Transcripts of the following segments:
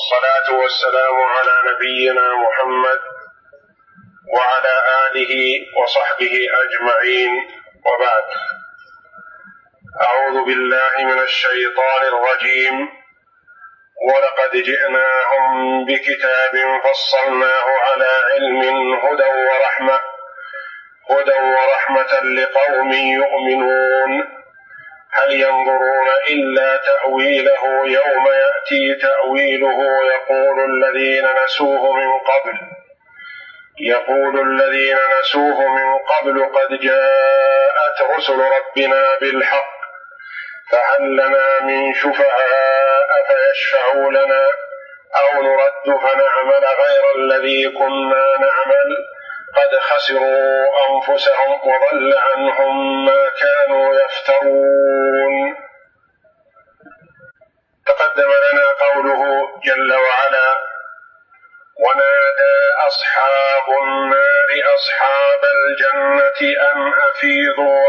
والصلاة والسلام على نبينا محمد وعلى آله وصحبه أجمعين، وبعد. أعوذ بالله من الشيطان الرجيم. ولقد جئناهم بكتاب فصلناه على علم هدى ورحمة لقوم يؤمنون. هل ينظرون إلا تأويله يوم يأتي تأويله يقول الذين نسوه من قبل قد جاءت رسل ربنا بالحق فهل لنا من شفعاء فيشفعوا لنا أو نرد فنعمل غير الذي كنا نعمل قد خسروا أنفسهم وضل عنهم ما كانوا يفترون. تقدم لنا قوله جل وعلا: ونادى أصحاب النار أصحاب الجنة أن أفيضوا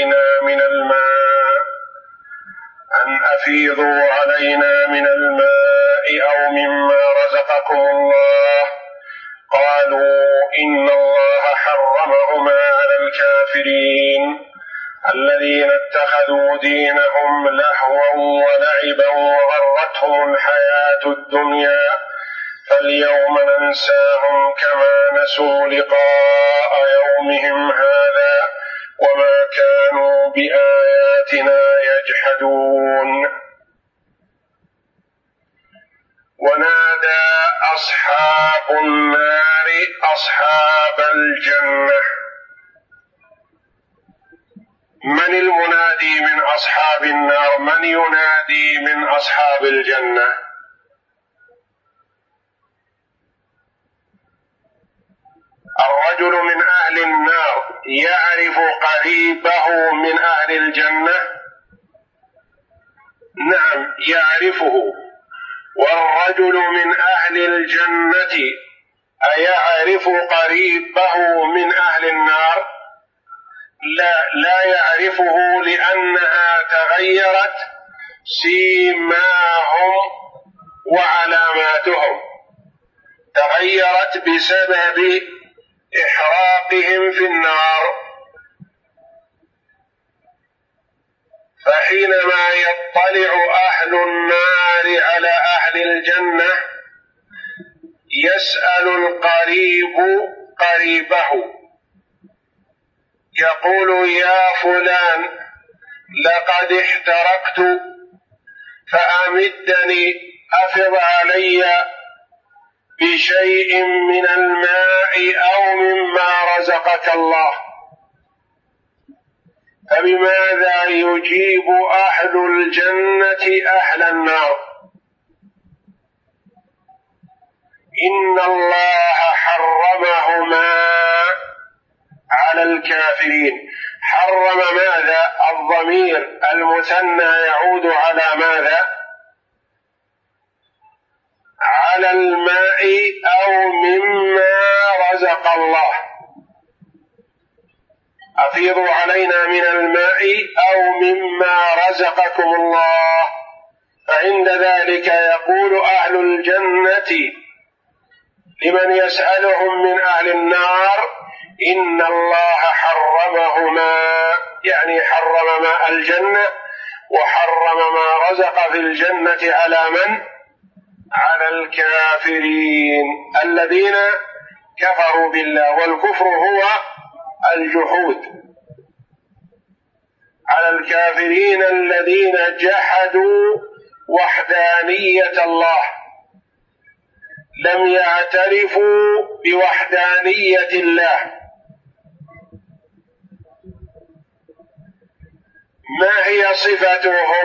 علينا من الماء أو مما رزقكم الله. قالوا إن الله حرمهما على الكافرين الذين اتخذوا دينهم لهوا ولعبا وغرتهم الحياة الدنيا فاليوم ننساهم كما نسوا لقاء يومهم هذا وما كانوا بآياتنا يجحدون. ونادى أصحاب النار أصحاب الجنة. من المنادي من أصحاب النار؟ من ينادي من أصحاب الجنة؟ الرجل من أهل النار يعرف قريبه من أهل الجنة؟ نعم يعرفه. والرجل من أهل الجنة أيعرف قريبه من أهل النار؟ لا يعرفه، لأنها تغيرت سيماهم وعلاماتهم، تغيرت بسبب إحراقهم في النار. فحينما يطلع أهل النار على أهل الجنة يسأل القريب قريبه يقول: يا فلان لقد احترقت فأمدني، أفض علي بشيء من الماء أو مما رزقك الله. فبماذا يجيب أهل الجنة أهل النار؟ إن الله حرمهما على الكافرين. حرم ماذا؟ الضمير المثنى يعود على ماذا؟ على الماء أو مما رزق الله. أفيضوا علينا من الماء أو مما رزقكم الله. فعند ذلك يقول أهل الجنة لمن يسألهم من أهل النار: إن الله حرمهما، يعني حرم ماء الجنة وحرم ما رزق في الجنة على من؟ على الكافرين الذين كفروا بالله، والكفر هو الجحود. على الكافرين الذين جحدوا وحدانية الله، لم يعترفوا بوحدانية الله. ما هي صفتهم؟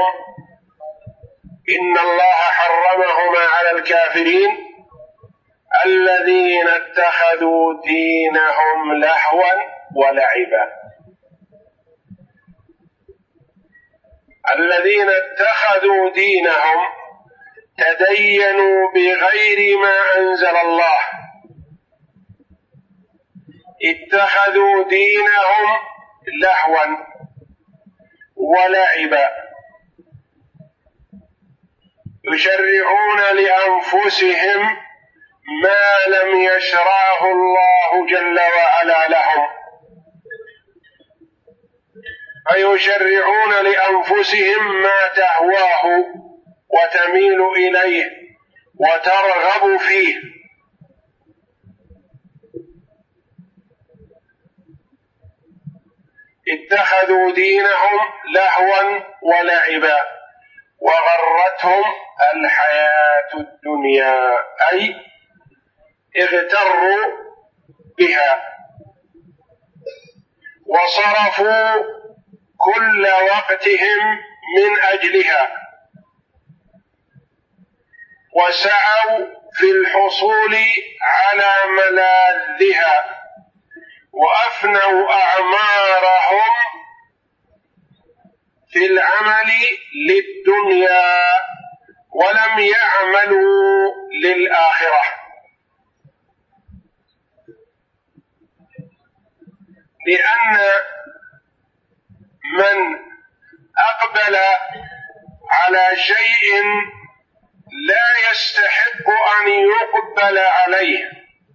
إن الله حرمهما على الكافرين الذين اتخذوا دينهم لهوا ولعبا. الذين اتخذوا دينهم تدينوا بغير ما أنزل الله، اتخذوا دينهم لهوا ولعبا، يشرعون لأنفسهم ما لم يشرعه الله جل وعلا لهم، فيشرعون لأنفسهم ما تهواه وتميل إليه وترغب فيه. اتخذوا دينهم لهوا ولعبا وغرتهم الحياة الدنيا، أي اغتروا بها وصرفوا كل وقتهم من أجلها، وسعوا في الحصول على ملاذها، وأفنوا أعمارهم في العمل للدنيا ولم يعملوا للآخرة. لأن من أقبل على شيء لا يستحق أن يقبل عليه،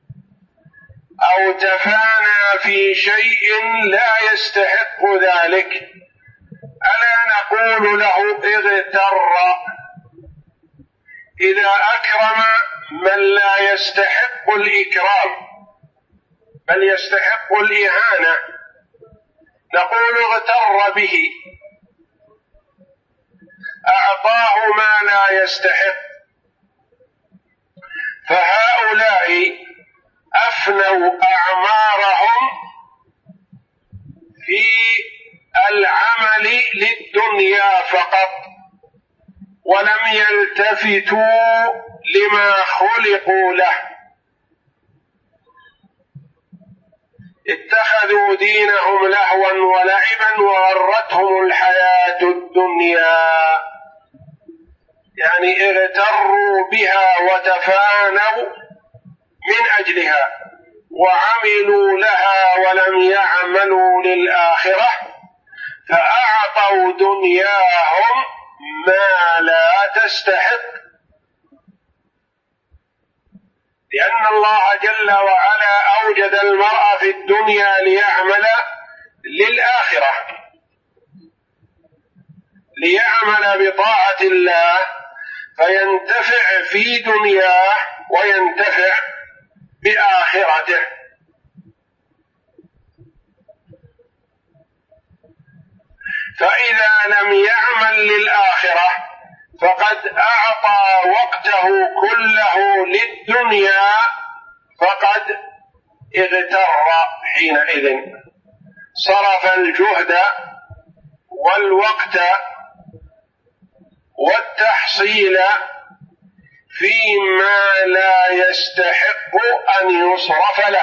أو تفانى في شيء لا يستحق ذلك، ألا نقول له اغتر؟ إذا أكرم من لا يستحق الإكرام بل يستحق الإهانة نقول اغتر به، أعطاه ما لا يستحق. فهؤلاء أفنوا أعمارهم في العمل للدنيا فقط، ولم يلتفتوا لما خلقوا له. اتخذوا دينهم لهوا ولعبا وغرتهم الحياة الدنيا، يعني اغتروا بها وتفانوا من أجلها وعملوا لها ولم يعملوا للآخرة، فأعطوا دنياهم ما لا تستحق، لأن الله جل وعلا أوجد المرء في الدنيا ليعمل للآخرة، ليعمل بطاعة الله فينتفع في دنياه وينتفع بآخرته. فإذا لم يعمل للآخرة فقد أعطى وقته كله للدنيا، فقد اغتر حينئذ، صرف الجهد والوقت والتحصيل فيما لا يستحق أن يصرف له،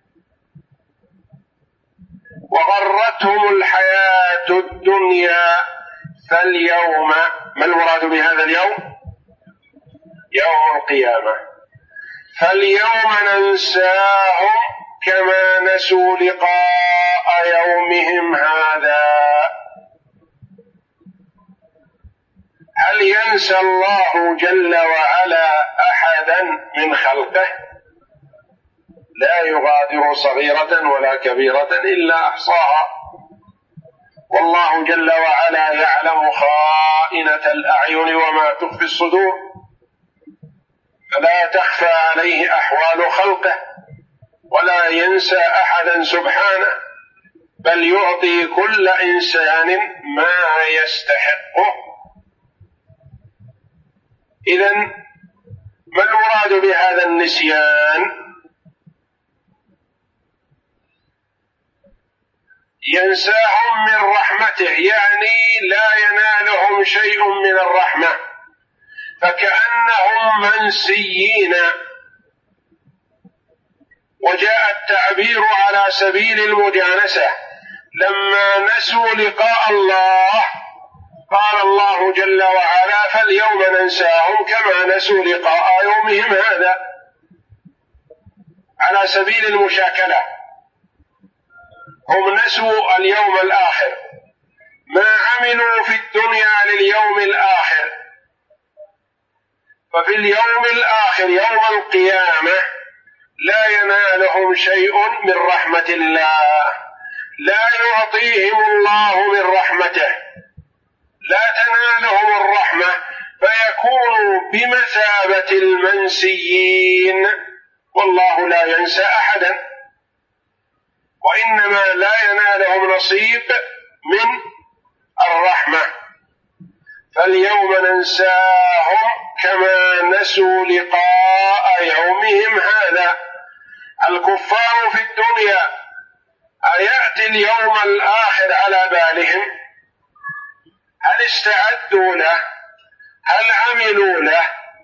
وغرتهم الحياة الدنيا. فاليوم، ما المراد بهذا اليوم؟ يوم القيامة. فاليوم ننساهم كما نسوا لقاء يومهم هذا. هل ينسى الله جل وعلا أحدا من خلقه؟ لا يغادر صغيرة ولا كبيرة إلا أحصاها، والله جل وعلا يعلم خائنة الأعين وما تخفي الصدور، فلا تخفى عليه أحوال خلقه ولا ينسى أحدا سبحانه، بل يعطي كل إنسان ما يستحقه. إذن ما المراد بهذا النسيان؟ ينساهم من رحمته، يعني لا ينالهم شيء من الرحمة، فكأنهم منسيين. وجاء التعبير على سبيل المجانسة، لما نسوا لقاء الله قال الله جل وعلا فاليوم ننساهم كما نسوا لقاء يومهم هذا، على سبيل المشاكلة. هم نسوا اليوم الآخر، ما عملوا في الدنيا لليوم الآخر، وفي اليوم الآخر يوم القيامة لا ينالهم شيء من رحمة الله، لا يعطيهم الله من رحمته، لا تنالهم الرحمة، فيكونوا بمثابة المنسيين، والله لا ينسى أحدا، وإنما لا ينالهم نصيب من الرحمة. فاليوم ننساهم كما نسوا لقاء يومهم هذا. الكفار في الدنيا أيأتي اليوم الآخر على بالهم؟ هل استعدوا له؟ هل عملوا له؟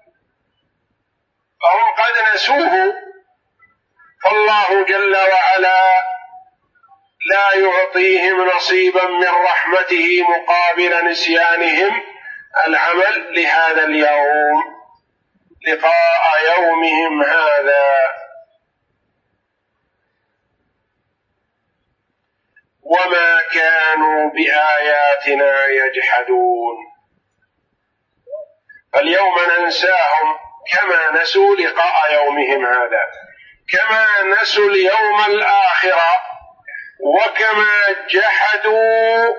فهم قد نسوه، فالله جل وعلا لا يعطيهم نصيبا من رحمته مقابل نسيانهم العمل لهذا اليوم، لقاء يومهم هذا. وما كانوا بآياتنا يجحدون. فاليوم ننساهم كما نسوا لقاء يومهم هذا، كما نسوا اليوم الآخر، وكما جحدوا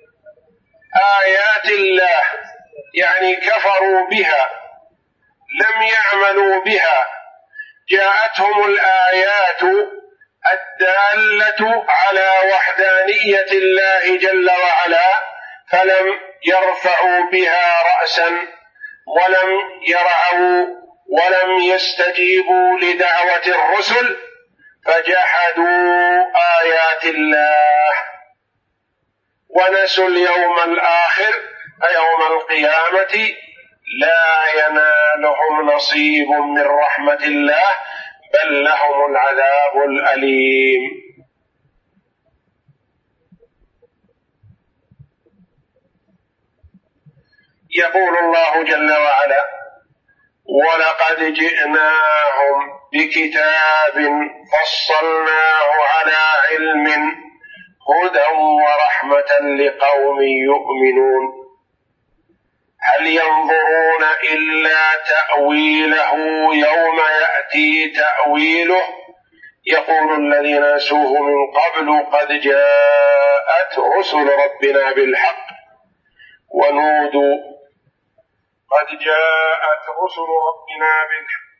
آيات الله، يعني كفروا بها، لم يعملوا بها. جاءتهم الآيات الدالة على وحدانية الله جل وعلا، فلم يرفعوا بها رأسا، ولم يرعوا، ولم يستجيبوا لدعوة الرسل، فجحدوا آيات الله ونسوا اليوم الآخر يوم القيامة، لا ينالهم نصيب من رحمة الله، بل لهم العذاب الأليم. يقول الله جل وعلا: ولقد جئناهم بكتاب فصلناه على علم هدى ورحمة لقوم يؤمنون، هل ينظرون إلا تأويله يوم يأتي تأويله يقول الذين نسوه من قبل قد جاءت رسل ربنا بالحق ونودوا قد جاءت رسل ربنا بالحق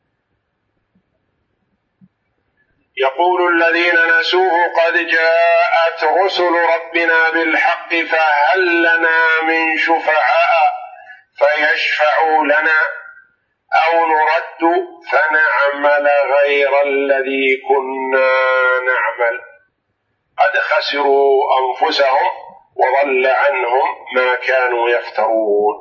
يقول الذين نسوه قد جاءت رسل ربنا بالحق فهل لنا من شفعاء فيشفعوا لنا أو نرد فنعمل غير الذي كنا نعمل قد خسروا أنفسهم وضل عنهم ما كانوا يفترون.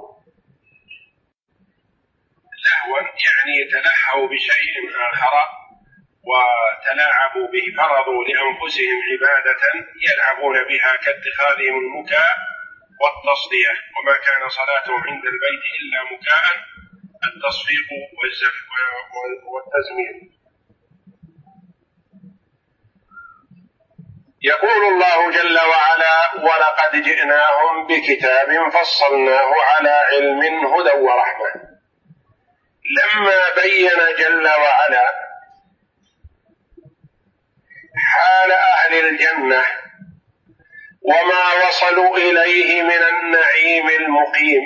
لهوا يعني يتلهوا بشيء آخر وتلاعبوا به، فرضوا لأنفسهم عبادة يلعبون بها كاتخاذهم المكاء والتصدية، وما كان صلاتهم عند البيت إلا مكاء، التصفيق والتزمير. يقول الله جل وعلا: ولقد جئناهم بكتاب فصلناه على علم هدى ورحمة. لما بين جل وعلا حال أهل الجنة وما وصلوا إليه من النعيم المقيم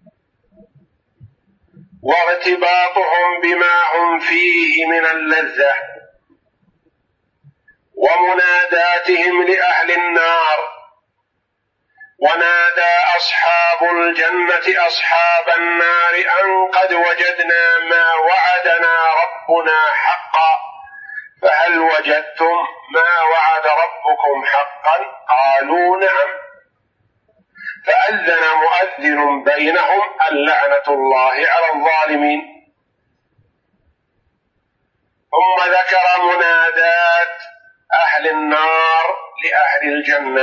وارتباطهم بما هم فيه من اللذة ومناداتهم لأهل النار، ونادى أصحاب الجنة أصحاب النار أن قد وجدنا ما وعدنا ربنا حقا فهل وجدتم ما وعد ربكم حقا؟ قالوا نعم. فأذن مؤذن بينهم اللعنة الله على الظالمين. ثم ذكر منادات أهل النار لأهل الجنة،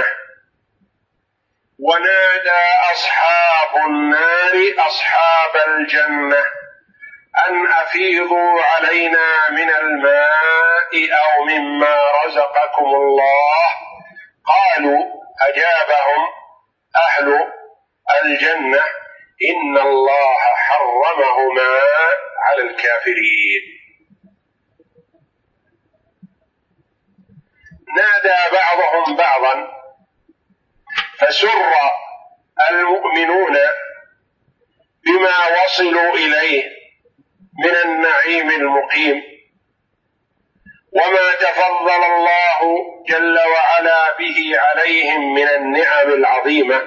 ونادى أصحاب النار أصحاب الجنة أن أفيضوا علينا من الماء أو مما رزقكم الله. قالوا أجابهم أهل الجنة إن الله حرمهما على الكافرين. نادى بعضهم بعضا فسر المؤمنون بما وصلوا إليه من النعيم المقيم وما تفضل الله جل وعلا به عليهم من النعم العظيمة،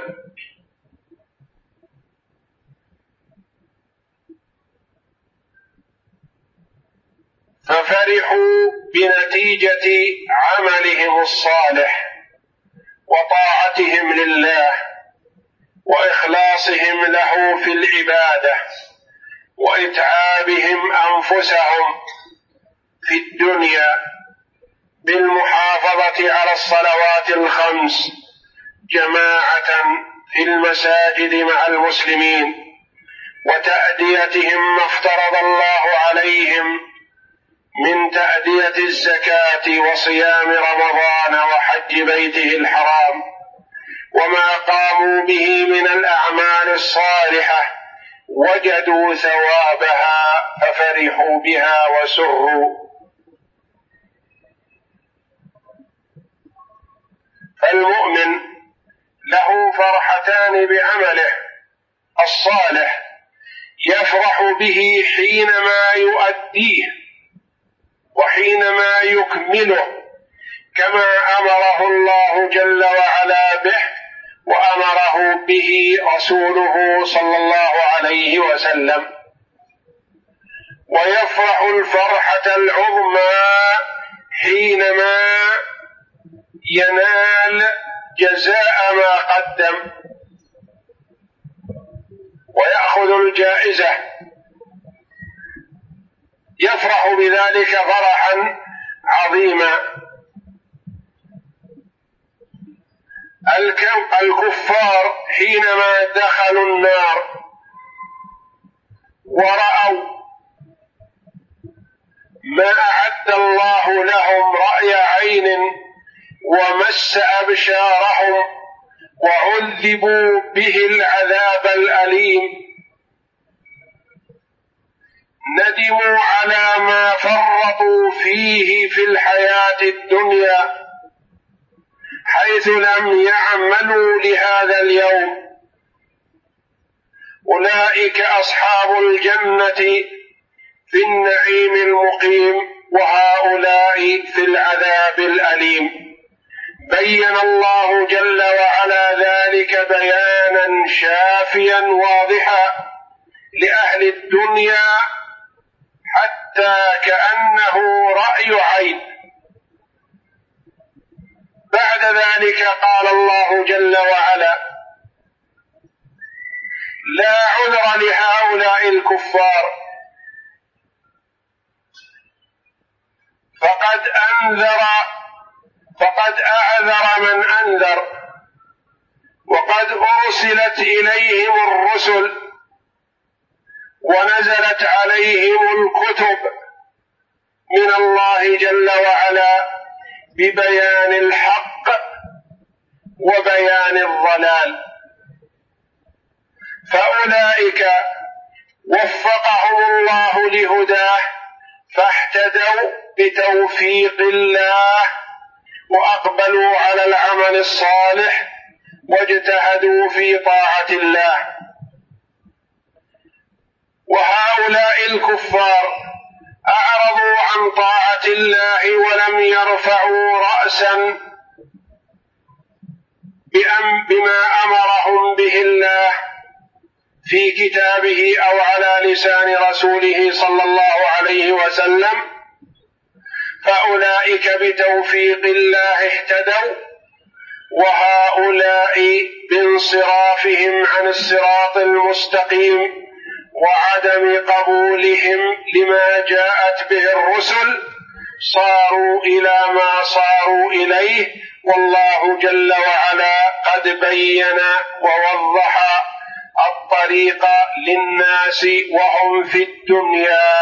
ففرحوا بنتيجة عملهم الصالح وطاعتهم لله وإخلاصهم له في العبادة وإتعابهم أنفسهم في الدنيا بالمحافظة على الصلوات الخمس جماعة في المساجد مع المسلمين وتأديتهم ما افترض الله عليهم من تأدية الزكاة وصيام رمضان وحج بيته الحرام وما قاموا به من الأعمال الصالحة وجدوا ثوابها ففرحوا بها وسروا. فالمؤمن له فرحتان بعمله الصالح يفرح به حينما يؤديه وحينما يكمله كما أمره الله جل وعلا به وأمره به رسوله صلى الله عليه وسلم، ويفرح الفرحة العظمى حينما ينال جزاء ما قدم ويأخذ الجائزة، يفرح بذلك فرحا عظيما. الكفار حينما دخلوا النار ورأوا ما أعد الله لهم رأي عين ومس أبشارهم وعذبوا به العذاب الأليم ندموا على ما فرطوا فيه في الحياة الدنيا حيث لم يعملوا لهذا اليوم. أولئك أصحاب الجنة في النعيم المقيم وهؤلاء في العذاب الأليم. بين الله جل وعلا ذلك بيانا شافيا واضحا لأهل الدنيا حتى كأنه رأي عين. بعد ذلك قال الله جل وعلا: لا عذر لهؤلاء الكفار فقد أعذر من أنذر وقد أرسلت إليهم الرسل ونزلت عليهم الكتب من الله جل وعلا ببيان الحق وبيان الضلال، فأولئك وفقهم الله لهداه فاهتدوا بتوفيق الله وأقبلوا على العمل الصالح واجتهدوا في طاعة الله. وهؤلاء الكفار أعرضوا عن طاعة الله ولم يرفعوا رأسا بما أمرهم به الله في كتابه أو على لسان رسوله صلى الله عليه وسلم، فأولئك بتوفيق الله اهتدوا، وهؤلاء بانصرافهم عن الصراط المستقيم وعدم قبولهم لما جاءت به الرسل صاروا إلى ما صاروا إليه، والله جل وعلا قد بين ووضح الطريق للناس وهم في الدنيا.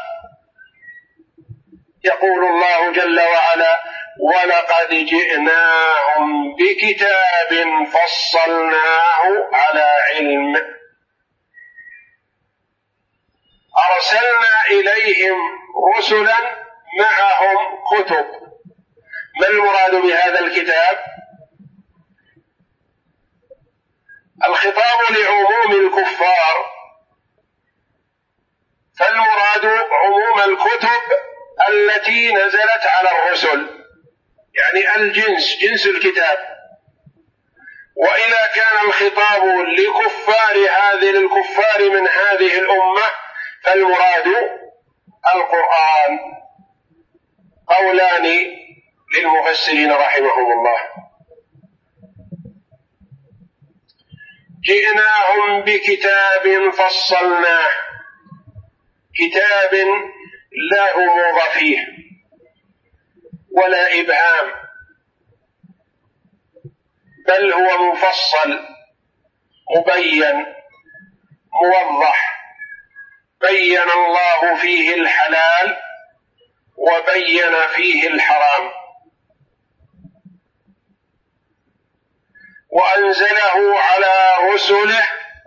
يقول الله جل وعلا: ولقد جئناهم بكتاب فصلناه على علم. أرسلنا إليهم رسلا معهم كتب. ما المراد بهذا الكتاب؟ الخطاب لعموم الكفار، فالمراد عموم الكتب التي نزلت على الرسل، يعني الجنس، جنس الكتاب. وإذا كان الخطاب للكفار من هذه الأمة فالمراد القرآن. قولان للمفسرين رحمهم الله. جئناهم بكتاب فصلناه، كتاب لا غموض فيه ولا إبهام، بل هو مفصل مبين موضح، بين الله فيه الحلال وبين فيه الحرام، وأنزله على رسله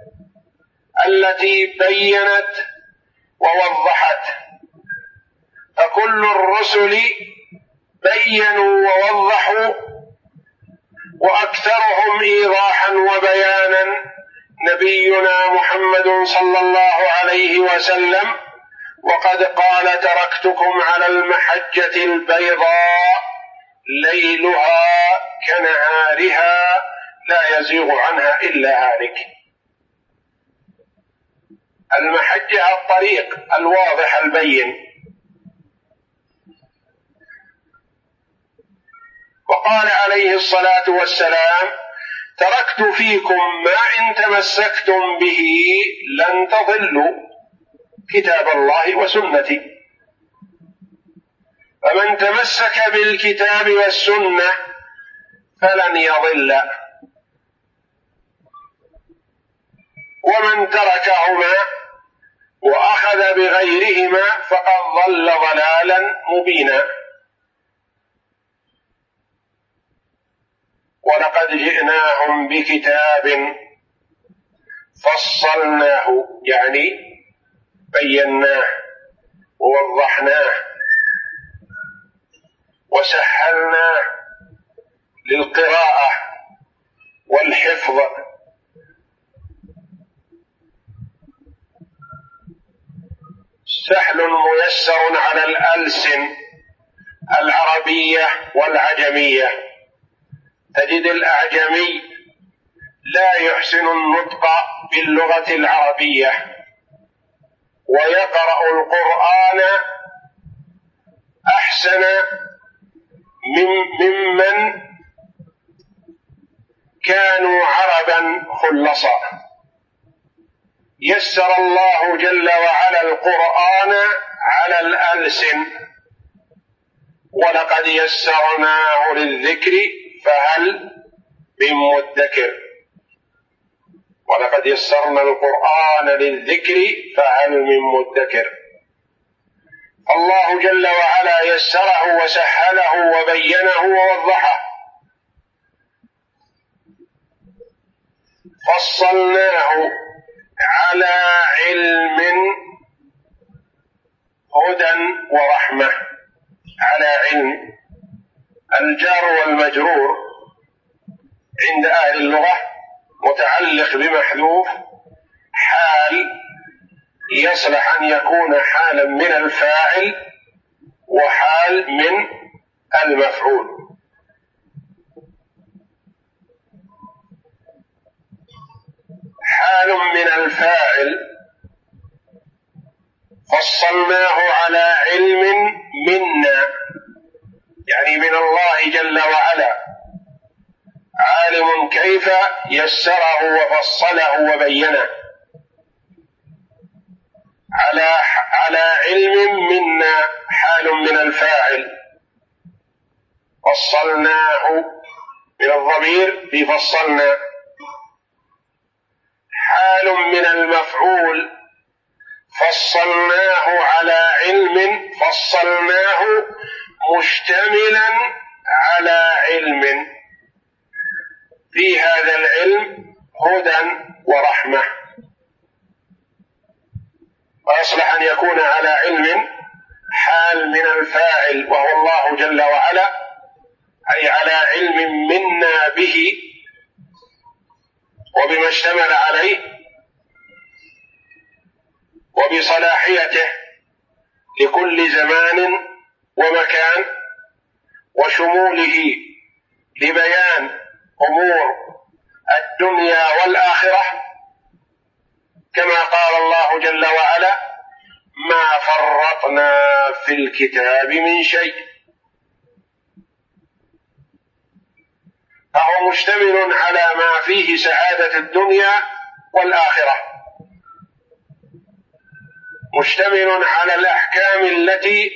التي بينت ووضحت. فكل الرسل بينوا ووضحوا، وأكثرهم إيضاحا وبيانا نبينا محمد صلى الله عليه وسلم، وقد قال: تركتكم على المحجة البيضاء ليلها كنهارها لا يزيغ عنها إلا هالك. المحجة الطريق الواضح البين. وقال عليه الصلاة والسلام: تركت فيكم ما إن تمسكتم به لن تضلوا، كتاب الله وسنتي. فمن تمسك بالكتاب والسنة فلن يضل، ومن تركهما وأخذ بغيرهما فقد ضل ضلالا مبينا. ولقد جئناهم بكتاب فصلناه، يعني بيناه ووضحناه وسهلناه للقراءة والحفظ. سهل ميسر على الألسن العربية والعجمية. تجد الأعجمي لا يحسن النطق باللغة العربية ويقرأ القرآن أحسن ممن كانوا عربا خلصا. يسر الله جل وعلا القرآن على الألسن. ولقد يسرناه للذكر فهل من مدكر. ولقد يسرنا القرآن للذكر فهل من مدكر. الله جل وعلا يسره وسهله وبينه ووضحه. فصلناه على علم هدى ورحمة. على علم، الجار والمجرور عند أهل اللغة متعلق بمحذوف حال، يصلح أن يكون حالا من الفاعل وحال من المفعول. حال من الفاعل: فصلناه على علم منا، يعني من الله جل وعلا، عالم كيف يسره وفصله وبينه. على علم منا حال من الفاعل، فصلناه من الضمير في فصلنا. حال من المفعول: فصلناه على علم، فصلناه مشتملا على علم، في هذا العلم هدى ورحمة. ويصلح أن يكون على علم حال من الفاعل وهو الله جل وعلا، أي على علم منا به وبما اشتمل عليه وبصلاحيته لكل زمان ومكان، وشموله لبيان أمور الدنيا والآخرة، كما قال الله جل وعلا: ما فرطنا في الكتاب من شيء. فهو مشتمل على ما فيه سعادة الدنيا والآخرة، مشتمل على الأحكام التي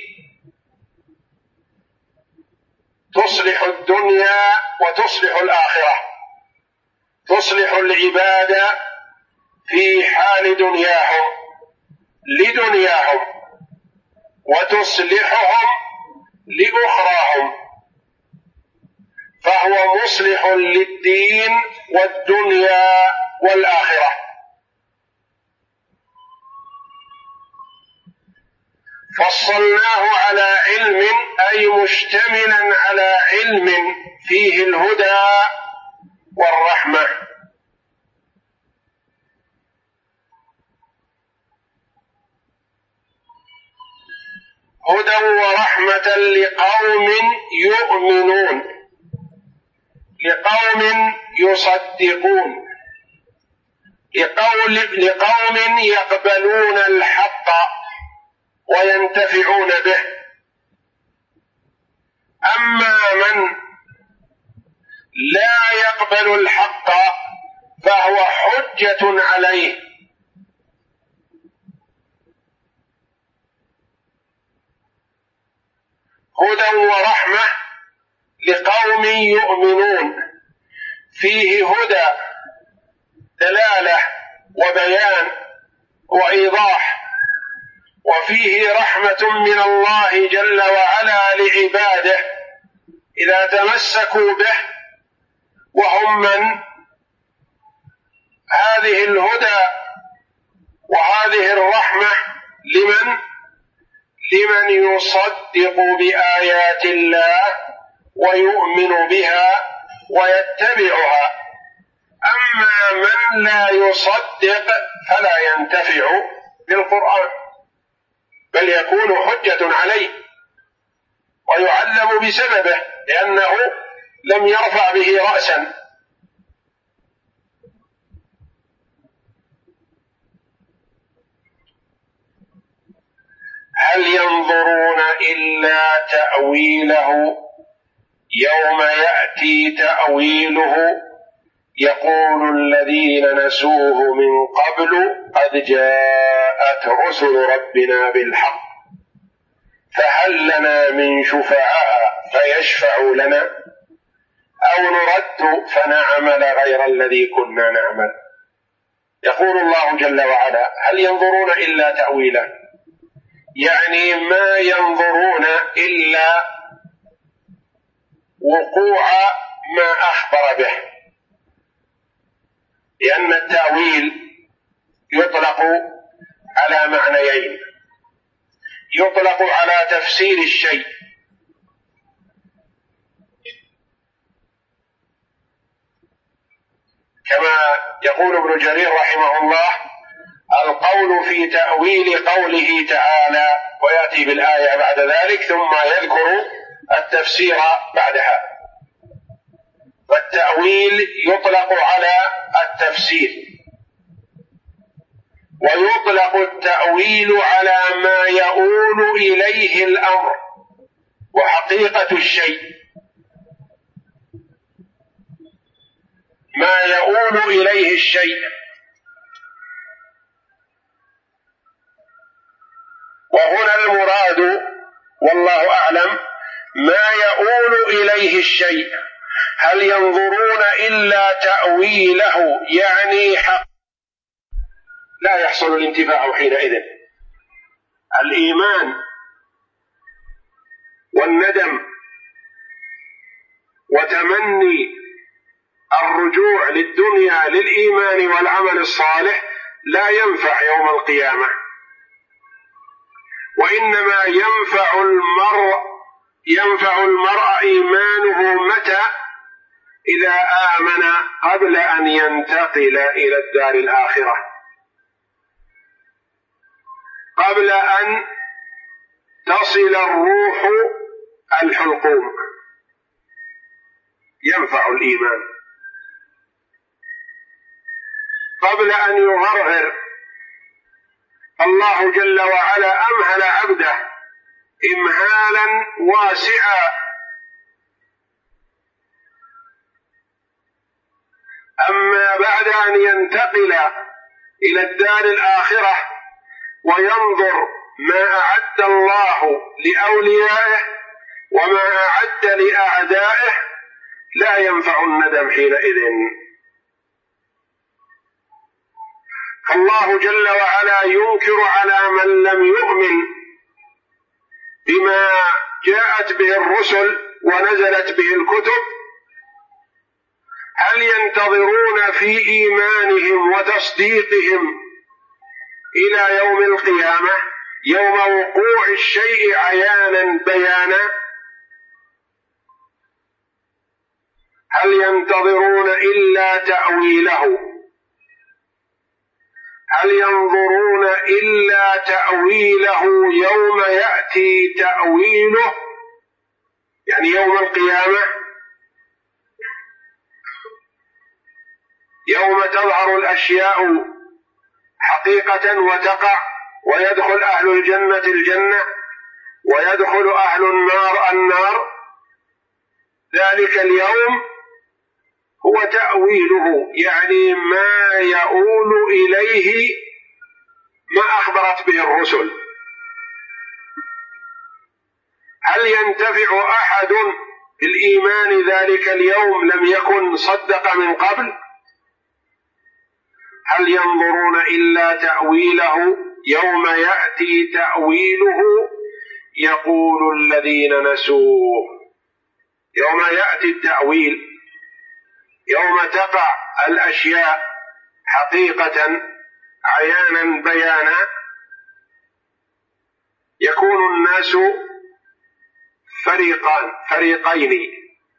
تصلح الدنيا وتصلح الآخرة، تصلح العباد في حال دنياهم لدنياهم، وتصلحهم لأخراهم، فهو مصلح للدين والدنيا والآخرة. فصلناه على علم، أي مشتملا على علم فيه الهدى والرحمة. هدى ورحمة لقوم يؤمنون، لقوم يصدقون، لقوم يقبلون الحق وينتفعون به. أما من لا يقبل الحق فهو حجة عليه، هدى ورحمة لقوم يؤمنون، فيه هدى دلالة وبيان وإيضاح، وفيه رحمة من الله جل وعلا لعباده إذا تمسكوا به، وهم من هذه الهدى وهذه الرحمة لمن يصدق بآيات الله ويؤمن بها ويتبعها. أما من لا يصدق فلا ينتفع بالقرآن، بل يكون حجة عليه ويعذب بسببه لأنه لم يرفع به رأسا. هل ينظرون إلا تأويله يوم يأتي تأويله يقول الذين نسوه من قبل قد جاءت رسل ربنا بالحق فهل لنا من شفعاء فيشفعوا لنا أو نرد فنعمل غير الذي كنا نعمل. يقول الله جل وعلا: هل ينظرون إلا تأويله، يعني ما ينظرون إلا وقوع ما أخبر به، لأن التأويل يطلق على معنيين: يطلق على تفسير الشيء، كما يقول ابن جرير رحمه الله: القول في تأويل قوله تعالى، ويأتي بالآية بعد ذلك ثم يذكر التفسير بعدها. والتأويل يطلق على التفسير، ويطلق التأويل على ما يؤول إليه الأمر وحقيقة الشيء، ما يؤول إليه الشيء. وهنا المراد والله أعلم ما يؤول إليه الشيء. هل ينظرون إلا تأويله، يعني حق لا يحصل الانتفاع حينئذ. الإيمان والندم وتمني الرجوع للدنيا للإيمان والعمل الصالح لا ينفع يوم القيامة، وإنما ينفع المرء إيمانه متى؟ إذا آمن قبل أن ينتقل إلى الدار الآخرة، قبل أن تصل الروح الحلقوم، ينفع الإيمان قبل أن يغرغر. الله جل وعلا أمهل عبده إمهالا واسعا، أما بعد أن ينتقل إلى الدار الآخرة وينظر ما أعد الله لأوليائه وما أعد لأعدائه، لا ينفع الندم حينئذ. الله جل وعلا ينكر على من لم يؤمن بما جاءت به الرسل ونزلت به الكتب، هل ينتظرون في إيمانهم وتصديقهم إلى يوم القيامة، يوم وقوع الشيء عيانا بيانا؟ هل ينتظرون إلا تأويله؟ هل ينظرون إلا تأويله يوم يأتي تأويله، يعني يوم القيامة، يوم تظهر الأشياء حقيقة وتقع، ويدخل أهل الجنة الجنة ويدخل أهل النار النار. ذلك اليوم هو تأويله، يعني ما يؤول إليه ما أخبرت به الرسل. هل ينتفع أحد بالإيمان ذلك اليوم لم يكن صدق من قبل؟ هل ينظرون إلا تأويله يوم يأتي تأويله يقول الذين نسوه. يوم يأتي التأويل، يوم تقع الأشياء حقيقة عيانا بيانا، يكون الناس فريقين،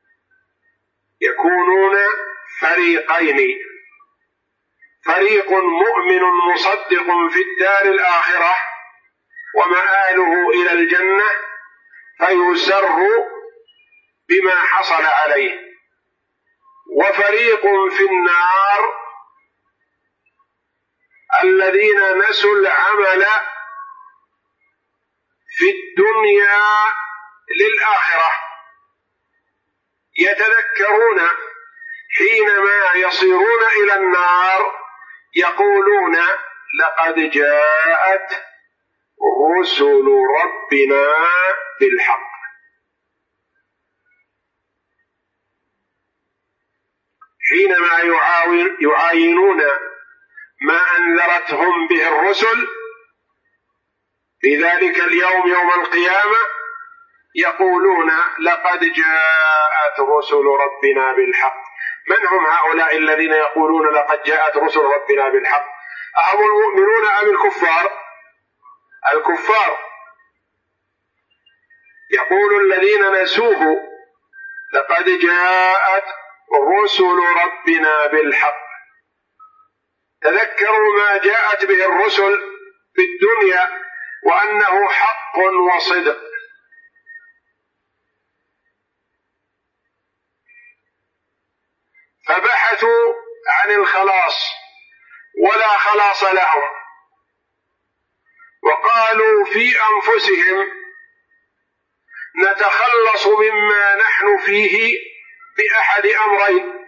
يكونون فريقين: فريق مؤمن مصدق في الدار الآخرة ومآله إلى الجنة فيسر بما حصل عليه، وفريق في النار الذين نسوا العمل في الدنيا للآخرة، يتذكرون حينما يصيرون إلى النار يقولون لقد جاءت رسل ربنا بالحق. حينما يعاينون ما أنذرتهم به الرسل في ذلك اليوم يوم القيامة يقولون لقد جاءت رسل ربنا بالحق. من هم هؤلاء الذين يقولون لقد جاءت رسل ربنا بالحق؟ أهم المؤمنون أم الكفار؟ الكفار. يقول الذين نسوه لقد جاءت رسل ربنا بالحق. تذكروا ما جاءت به الرسل في الدنيا وأنه حق وصدق. فبحثوا عن الخلاص ولا خلاص لهم، وقالوا في أنفسهم نتخلص مما نحن فيه بأحد أمرين: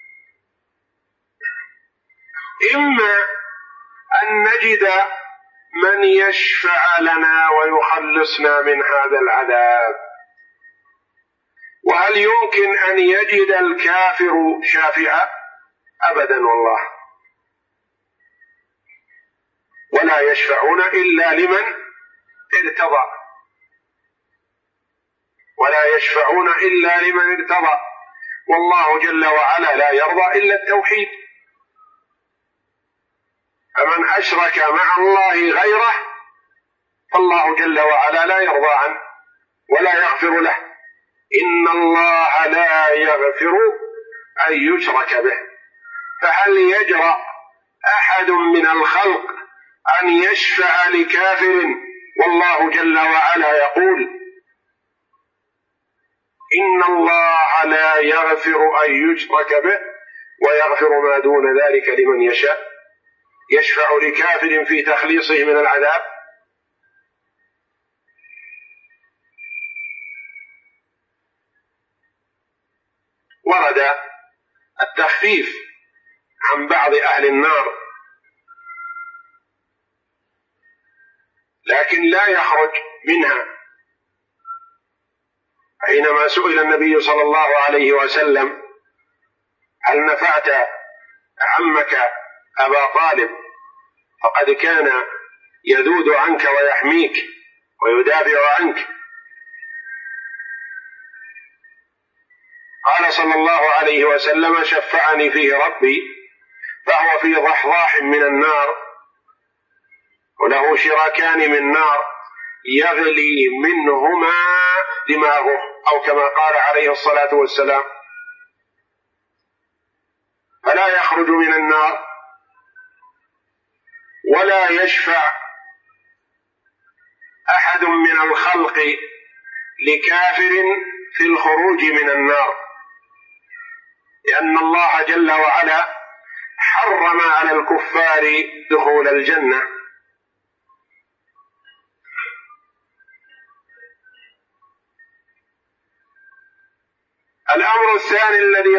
إما أن نجد من يشفع لنا ويخلصنا من هذا العذاب، وهل يمكن أن يجد الكافر شافعا؟ أبدا والله، ولا يشفعون إلا لمن ارتضى، ولا يشفعون إلا لمن ارتضى، والله جل وعلا لا يرضى إلا التوحيد. فمن أشرك مع الله غيره فالله جل وعلا لا يرضى عنه ولا يغفر له. إن الله لا يغفر أن يشرك به. فهل يجرأ أحد من الخلق أن يشفع لكافر والله جل وعلا يقول إن الله لا يغفر أن يشرك به ويغفر ما دون ذلك لمن يشاء؟ يشفع لكافر في تخليصه من العذاب؟ ورد التخفيف عن بعض أهل النار، لكن لا يخرج منها. حينما سئل النبي صلى الله عليه وسلم هل نفعت عمك أبا طالب فقد كان يذود عنك ويحميك ويدافع عنك، قال صلى الله عليه وسلم شفعني فيه ربي فهو في ضحضاح من النار وله شراكان من نار يغلي منهما دماغه، أو كما قال عليه الصلاة والسلام، فلا يخرج من النار ولا يشفع أحد من الخلق لكافر في الخروج من النار، لأن الله جل وعلا حرم على الكفار دخول الجنة. الأمر الثاني الذي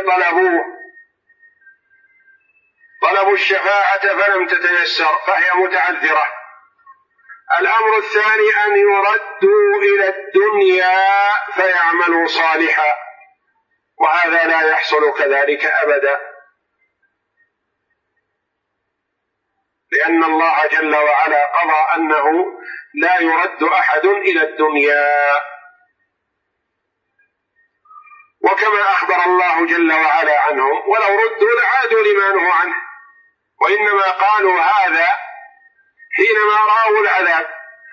طلبوا الشفاعة فلم تتيسر فهي متعذرة. الأمر الثاني أن يردوا إلى الدنيا فيعملوا صالحا، وهذا لا يحصل كذلك أبدا، لأن الله جل وعلا قضى أنه لا يرد أحد إلى الدنيا. وكما أخبر الله جل وعلا عنهم ولو ردوا لعادوا لما نهوا عنه، وإنما قالوا هذا حينما رأوا العذاب،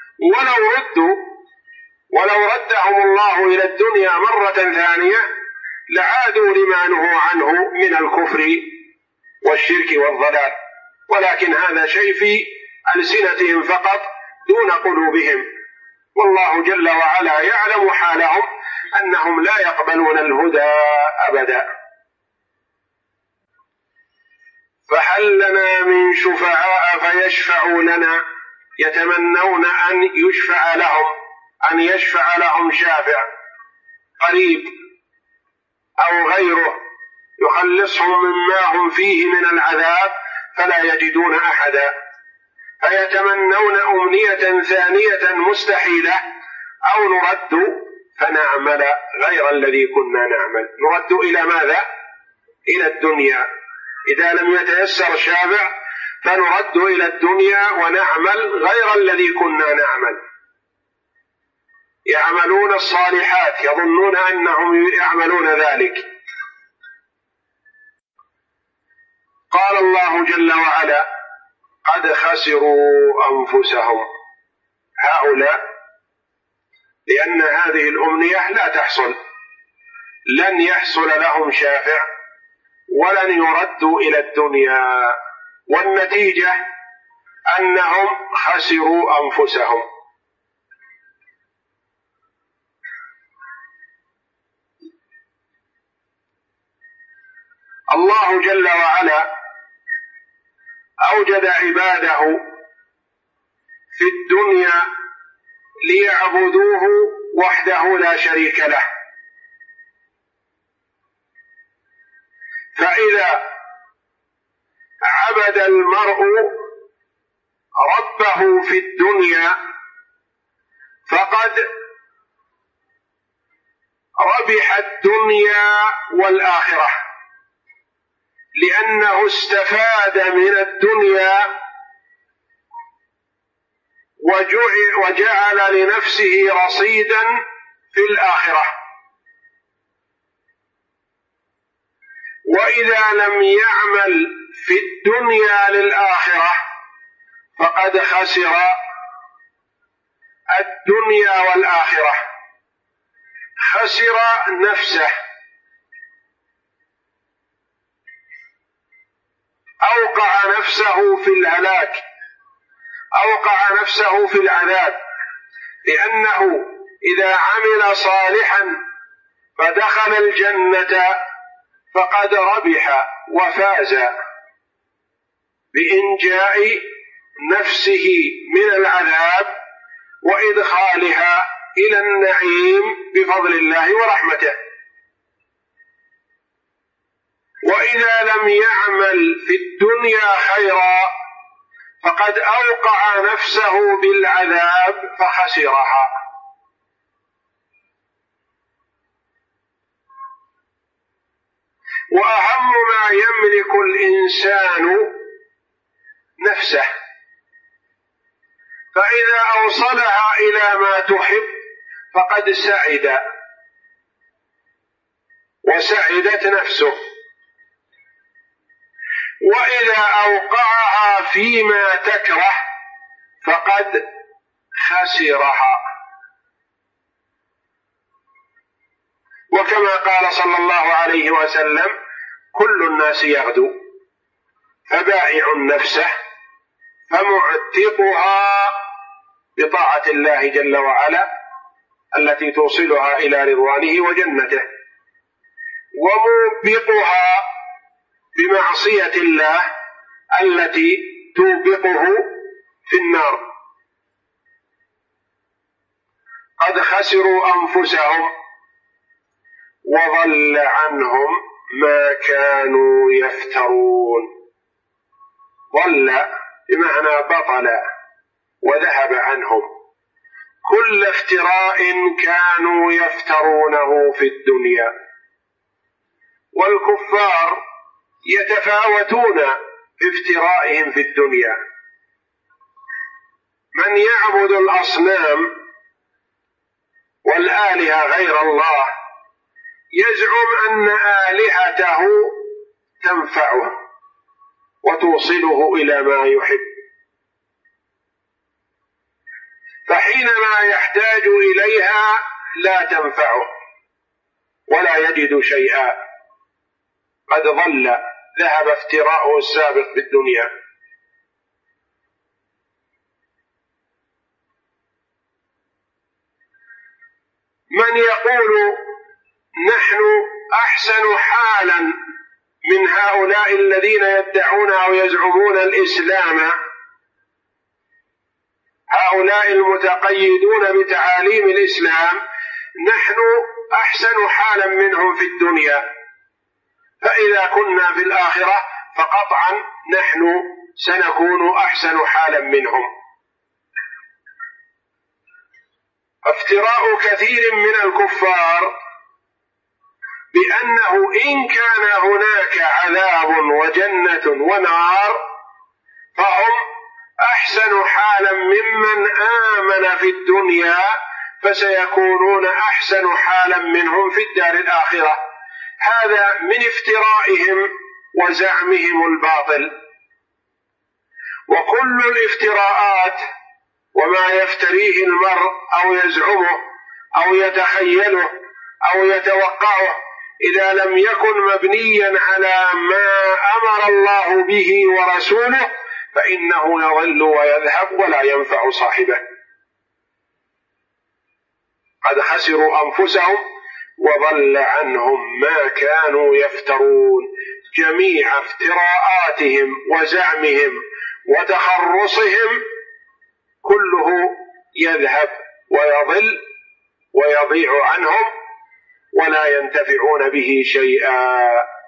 ولو ردهم الله إلى الدنيا مرة ثانية لعادوا لما نهوا عنه من الكفر والشرك والضلال، ولكن هذا شيء في ألسنتهم فقط دون قلوبهم، والله جل وعلا يعلم حالهم أنهم لا يقبلون الهدى أبدا. فهل لنا من شفعاء فيشفعوا لنا؟ يتمنون أن يشفع لهم شافع قريب أو غيره يخلصهم مما هم فيه من العذاب فلا يجدون أحدا، فيتمنون أمنية ثانية مستحيلة، أو نرد فنعمل غير الذي كنا نعمل. نرد إلى ماذا؟ إلى الدنيا. إذا لم يتيسر الشافع فنرد إلى الدنيا ونعمل غير الذي كنا نعمل. يعملون الصالحات يظنون أنهم يعملون ذلك. قال الله جل وعلا قد خسروا أنفسهم هؤلاء، لأن هذه الأمنية لا تحصل، لن يحصل لهم شافع ولن يردوا إلى الدنيا، والنتيجة أنهم خسروا أنفسهم. الله جل وعلا أوجد عباده في الدنيا ليعبدوه وحده لا شريك له، فإذا عبد المرء ربه في الدنيا فقد ربح الدنيا والآخرة، لأنه استفاد من الدنيا وجعل لنفسه رصيدا في الآخرة. وإذا لم يعمل في الدنيا للآخرة فقد خسر الدنيا والآخرة خسر نفسه، أوقع نفسه في الهلاك، أوقع نفسه في العذاب، لأنه إذا عمل صالحا فدخل الجنة فقد ربح وفاز بإنجاء نفسه من العذاب وإدخالها إلى النعيم بفضل الله ورحمته. وإذا لم يعمل في الدنيا خيرا فقد أوقع نفسه بالعذاب فخسرها. وأهم ما يملك الإنسان نفسه، فإذا أوصلها إلى ما تحب فقد سعد وسعدت نفسه، وإذا أوقعها فيما تكره فقد خسرها. وكما قال صلى الله عليه وسلم: كل الناس يغدو فبائع نفسه فمعتقها بطاعة الله جل وعلا التي توصلها إلى رضوانه وجنته، وموبقها بمعصية الله التي توبقه في النار. قد خسروا أنفسهم وضل عنهم ما كانوا يفترون. ضل بمعنى بطل وذهب عنهم كل افتراء كانوا يفترونه في الدنيا. والكفار يتفاوتون في افترائهم في الدنيا. من يعبد الأصنام والآلهة غير الله يزعم أن آلهته تنفعه وتوصله إلى ما يحب، فحينما يحتاج إليها لا تنفعه ولا يجد شيئا، قد ضل، ذهب افتراءه السابق في الدنيا. من يقول نحن أحسن حالا من هؤلاء الذين يدعون أو يزعمون الإسلام، هؤلاء المتقيدون بتعاليم الإسلام، نحن أحسن حالا منهم في الدنيا، فإذا كنا في الآخرة فقطعا نحن سنكون أحسن حالا منهم. افتراء كثير من الكفار بأنه إن كان هناك عذاب وجنة ونار فهم أحسن حالا ممن آمن في الدنيا، فسيكونون أحسن حالا منهم في الدار الآخرة. هذا من افترائهم وزعمهم الباطل. وكل الافتراءات وما يفتريه المرء أو يزعمه أو يتخيله أو يتوقعه إذا لم يكن مبنيا على ما أمر الله به ورسوله فإنه يضل ويذهب ولا ينفع صاحبه. قد خسروا أنفسهم وضل عنهم ما كانوا يفترون. جميع افتراءاتهم وزعمهم وتخرصهم كله يذهب ويضل ويضيع عنهم ولا ينتفعون به شيئا.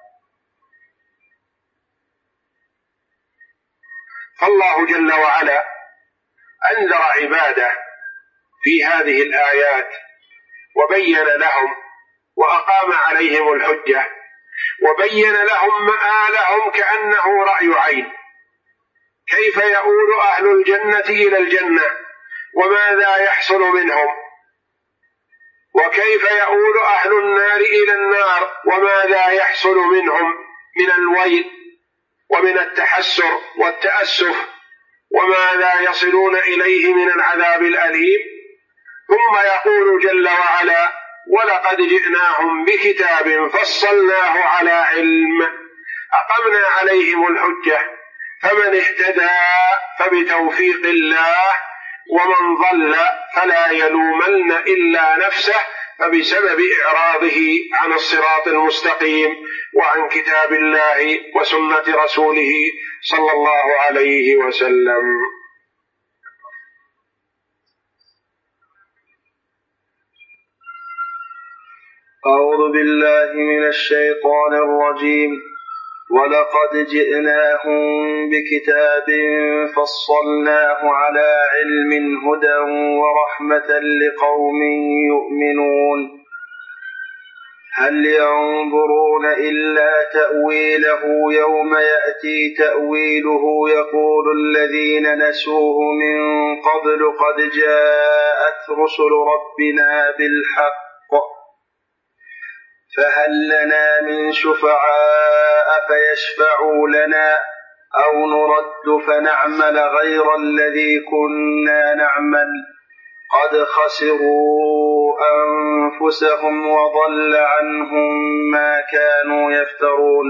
فالله جل وعلا أنذر عباده في هذه الآيات وبين لهم وأقام عليهم الحجة وبين لهم مآلهم كأنه رأي عين. كيف يؤول أهل الجنة إلى الجنة وماذا يحصل منهم، وكيف يؤول أهل النار إلى النار وماذا يحصل منهم من الويل ومن التحسر والتأسف، وماذا يصلون إليه من العذاب الأليم. ثم يقول جل وعلا: ولقد جئناهم بكتاب فصلناه على علم أقمنا عليهم الحجة فمن اهتدى فبتوفيق الله ومن ضل فلا يلومن إلا نفسه فبسبب إعراضه عن الصراط المستقيم وعن كتاب الله وسنة رسوله صلى الله عليه وسلم. أعوذ بالله من الشيطان الرجيم. ولقد جئناهم بكتاب فصلناه على علم هدى ورحمة لقوم يؤمنون. هل ينظرون إلا تأويله يوم يأتي تأويله يقول الذين نسوه من قبل قد جاءت رسل ربنا بالحق فهل لنا من شفعاء فيشفعوا لنا أو نرد فنعمل غير الذي كنا نعمل قد خسروا أنفسهم وضل عنهم ما كانوا يفترون.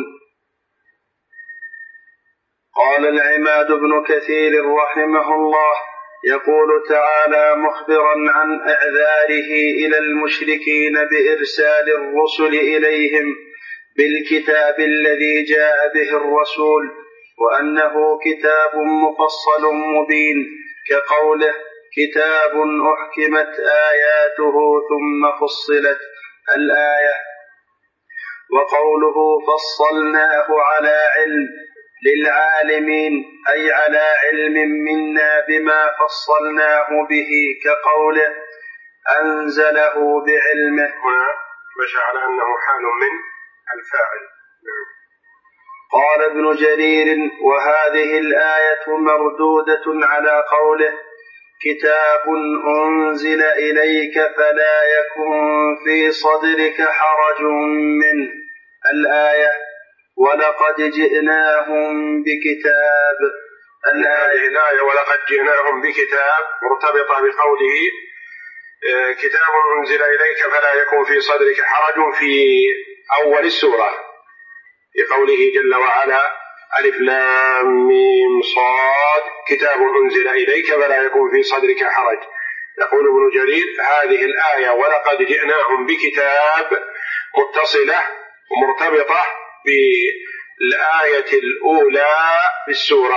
قال العماد بن كثير رحمه الله يقول تعالى مخبرا عن إعذاره إلى المشركين بإرسال الرسل إليهم بالكتاب الذي جاء به الرسول وأنه كتاب مفصل مبين كقوله كتاب أحكمت آياته ثم فصلت الآية، وقوله فصلناه على علم للعالمين أي على علم منا بما فصلناه به كقوله أنزله بعلمه ومشى على أنه حال من الفاعل. قال ابن جرير وهذه الآية مردودة على قوله كتاب أنزل إليك فلا يكن في صدرك حرج منه الآية ولقد جئناهم بكتاب الآية ولقد جئناهم بكتاب مرتبطة بقوله كتاب أنزل إليك فلا يكن في صدرك حرج في أول السورة بقوله جل وعلا ألف لام ميم صاد كتاب أنزل إليك فلا يكن في صدرك حرج. يقول ابن جرير هذه الآية ولقد جئناهم بكتاب متصلة ومرتبطة بالآية الأولى في السورة.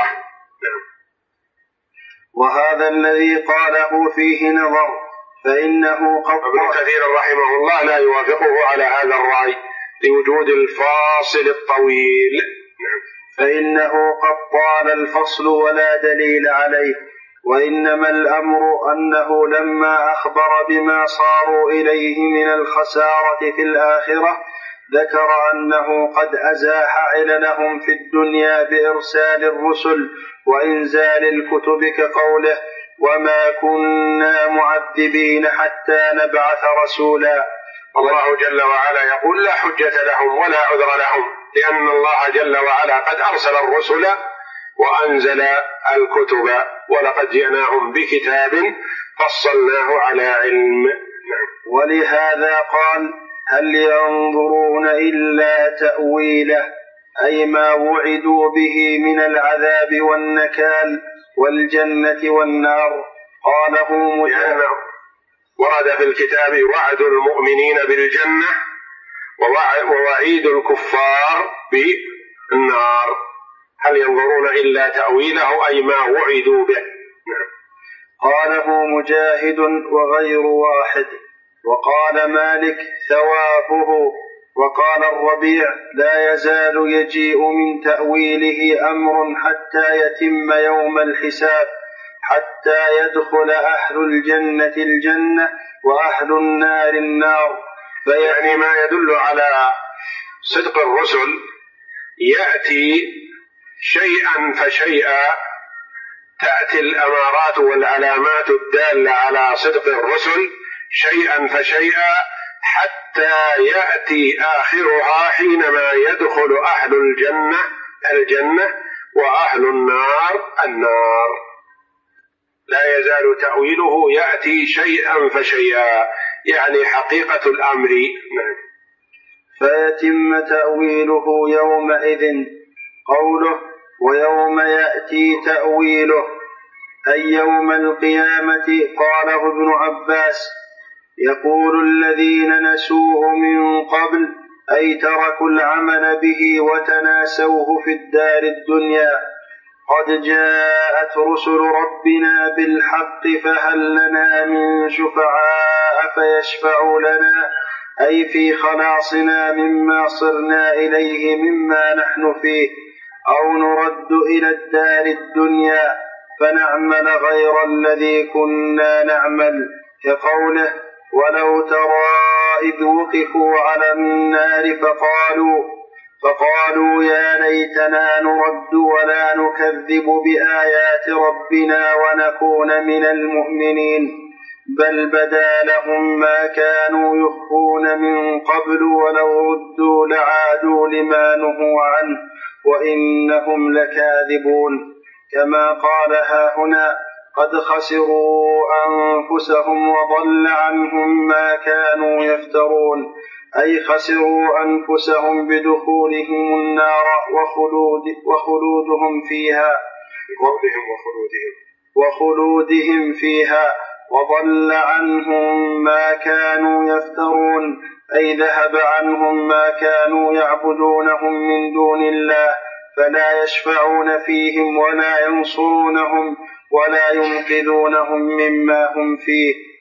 وهذا الذي قاله فيه نظر فإنه قد ابن كثير رحمه الله لا يوافقه على هذا الرأي لوجود الفاصل الطويل فإنه قد طال الفصل ولا دليل عليه وإنما الأمر أنه لما أخبر بما صاروا إليه من الخسارة في الآخرة ذكر أنه قد أزاح عللهم في الدنيا بإرسال الرسل وإنزال الكتب كقوله وما كنا معذبين حتى نبعث رسولا. الله جل وعلا يقول لا حجة لهم ولا عذر لهم لأن الله جل وعلا قد أرسل الرسل وأنزل الكتب ولقد جئناهم بكتاب فصلناه على علم. ولهذا قال هل ينظرون إلا تأويله أي ما وعدوا به من العذاب والنكال والجنة والنار. قاله مجاهد ورد في الكتاب وعد المؤمنين بالجنة ووعيد الكفار بالنار. هل ينظرون إلا تأويله أي ما وعدوا به. قاله مجاهد وغير واحد. وقال مالك ثوابه. وقال الربيع لا يزال يجيء من تأويله أمر حتى يتم يوم الحساب حتى يدخل أهل الجنة الجنة وأهل النار النار. يعني ما يدل على صدق الرسل يأتي شيئا فشيئا تأتي الأمارات والعلامات الدالة على صدق الرسل شيئا فشيئا حتى يأتي آخرها حينما يدخل أهل الجنة الجنة وأهل النار النار. لا يزال تأويله يأتي شيئا فشيئا، يعني حقيقة الأمر. فيتم تأويله يومئذ. قوله ويوم يأتي تأويله أي يوم القيامة. قاله ابن عباس يقول الذين نسوه من قبل أي تركوا العمل به وتناسوه في الدار الدنيا. قد جاءت رسل ربنا بالحق فهل لنا من شفعاء فيشفعوا لنا أي في خلاصنا مما صرنا إليه مما نحن فيه، أو نرد إلى الدار الدنيا فنعمل غير الذي كنا نعمل. كقوله ولو ترى إذ وقفوا على النار فقالوا يا ليتنا نرد ولا نكذب بآيات ربنا ونكون من المؤمنين، بل بدا لهم ما كانوا يخفون من قبل ولو ردوا لعادوا لما نهوا عنه وإنهم لكاذبون. كما قال هاهنا قد خسروا أنفسهم وضل عنهم ما كانوا يفترون، أي خسروا أنفسهم بدخولهم النار وخلودهم فيها وضل عنهم ما كانوا يفترون، أي ذهب عنهم ما كانوا يعبدونهم من دون الله، فلا يشفعون فيهم ولا ينصرونهم ولا ينقذونهم مما هم فيه.